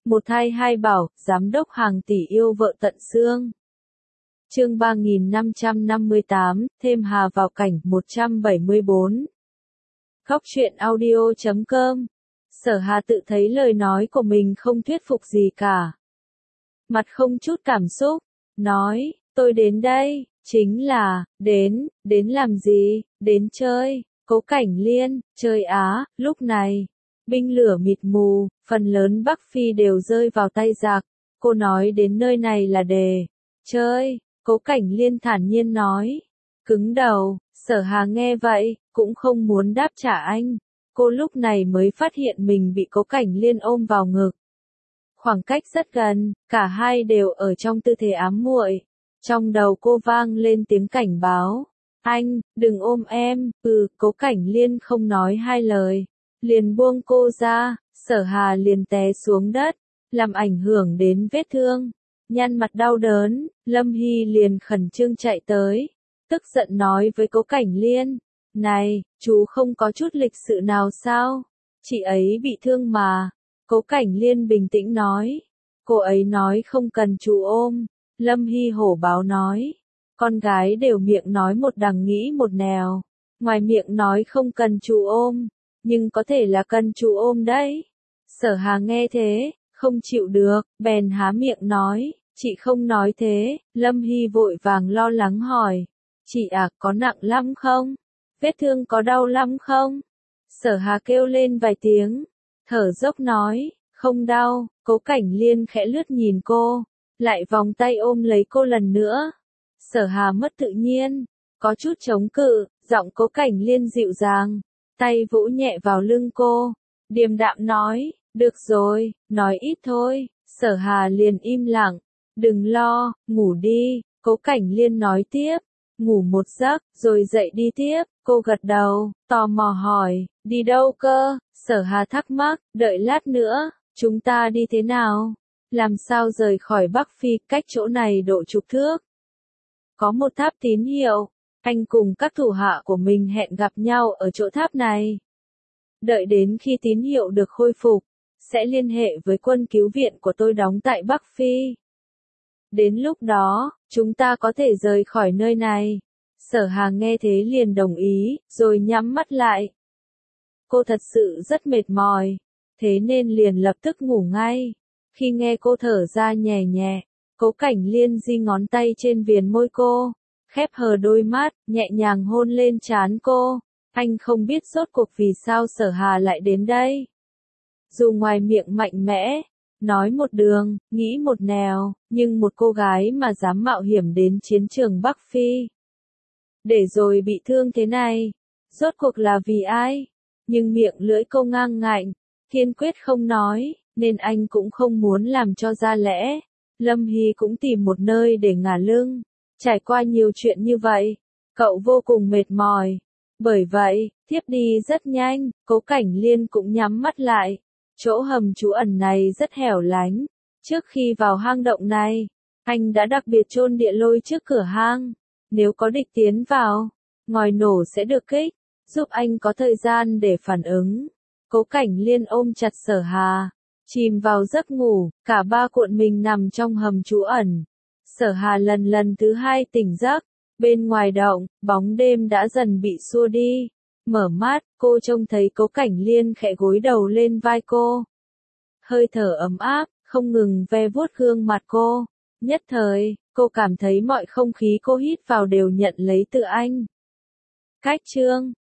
Một thai hai bảo, giám đốc hàng tỷ yêu vợ tận xương. Chương 3558, thêm Hà vào cảnh 174. Góc truyện audio.com. Sở Hà tự thấy lời nói của mình không thuyết phục gì cả. Mặt không chút cảm xúc, nói, tôi đến đây, chính là, đến làm gì, đến chơi, Cố Cảnh Liên, chơi á, lúc này. Binh lửa mịt mù, phần lớn Bắc Phi đều rơi vào tay giặc. Cô nói đến nơi này là để chơi, Cố Cảnh Liên thản nhiên nói. Cứng đầu, Sở Hà nghe vậy, cũng không muốn đáp trả anh. Cô lúc này mới phát hiện mình bị Cố Cảnh Liên ôm vào ngực. Khoảng cách rất gần, cả hai đều ở trong tư thế ám muội. Trong đầu cô vang lên tiếng cảnh báo. Anh, đừng ôm em, Cố Cảnh Liên không nói hai lời. Liền buông cô ra, Sở Hà liền té xuống đất, làm ảnh hưởng đến vết thương. Nhăn mặt đau đớn, Lâm Hy liền khẩn trương chạy tới, tức giận nói với Cố Cảnh Liên, này, chú không có chút lịch sự nào sao? Chị ấy bị thương mà. Cố Cảnh Liên bình tĩnh nói, cô ấy nói không cần chú ôm. Lâm Hy hổ báo nói, con gái đều miệng nói một đằng nghĩ một nẻo, ngoài miệng nói không cần chú ôm, nhưng có thể là cần chú ôm đấy. Sở Hà nghe thế, không chịu được, bèn há miệng nói, chị không nói thế. Lâm Hy vội vàng lo lắng hỏi, chị à, có nặng lắm không? Vết thương có đau lắm không? Sở Hà kêu lên vài tiếng, thở dốc nói, không đau. Cố Cảnh Liên khẽ lướt nhìn cô, lại vòng tay ôm lấy cô lần nữa. Sở Hà mất tự nhiên, có chút chống cự, giọng Cố Cảnh Liên dịu dàng, tay vỗ nhẹ vào lưng cô, điềm đạm nói, được rồi, nói ít thôi. Sở Hà liền im lặng, đừng lo, ngủ đi. Cố Cảnh Liên nói tiếp, ngủ một giấc, rồi dậy đi tiếp. Cô gật đầu, tò mò hỏi, đi đâu cơ? Sở Hà thắc mắc, đợi lát nữa, chúng ta đi thế nào? Làm sao rời khỏi Bắc Phi, cách chỗ này độ chục thước. Có một tháp tín hiệu, anh cùng các thủ hạ của mình hẹn gặp nhau ở chỗ tháp này. Đợi đến khi tín hiệu được khôi phục, sẽ liên hệ với quân cứu viện của tôi đóng tại Bắc Phi. Đến lúc đó, chúng ta có thể rời khỏi nơi này. Sở Hà nghe thế liền đồng ý, rồi nhắm mắt lại. Cô thật sự rất mệt mỏi, thế nên liền lập tức ngủ ngay. Khi nghe cô thở ra nhẹ nhẹ, Cố Cảnh Liên di ngón tay trên viền môi cô, khép hờ đôi mắt, nhẹ nhàng hôn lên trán cô. Anh không biết rốt cuộc vì sao Sở Hà lại đến đây. Dù ngoài miệng mạnh mẽ, nói một đường, nghĩ một nẻo, nhưng một cô gái mà dám mạo hiểm đến chiến trường Bắc Phi, để rồi bị thương thế này, rốt cuộc là vì ai? Nhưng miệng lưỡi cô ngang ngạnh, kiên quyết không nói, nên anh cũng không muốn làm cho ra lẽ. Lâm Hy cũng tìm một nơi để ngả lưng. Trải qua nhiều chuyện như vậy, cậu vô cùng mệt mỏi. Bởi vậy, thiếp đi rất nhanh. Cố Cảnh Liên cũng nhắm mắt lại. Chỗ hầm trú ẩn này rất hẻo lánh. Trước khi vào hang động này, anh đã đặc biệt chôn địa lôi trước cửa hang. Nếu có địch tiến vào, ngòi nổ sẽ được kích, giúp anh có thời gian để phản ứng. Cố Cảnh Liên ôm chặt Sở Hà, chìm vào giấc ngủ, cả ba cuộn mình nằm trong hầm trú ẩn. Sở Hà lần thứ hai tỉnh giấc, bên ngoài động, bóng đêm đã dần bị xua đi. Mở mắt, cô trông thấy Cố Cảnh Liên khẽ gối đầu lên vai cô. Hơi thở ấm áp, không ngừng ve vuốt gương mặt cô. Nhất thời, cô cảm thấy mọi không khí cô hít vào đều nhận lấy từ anh. Cách chương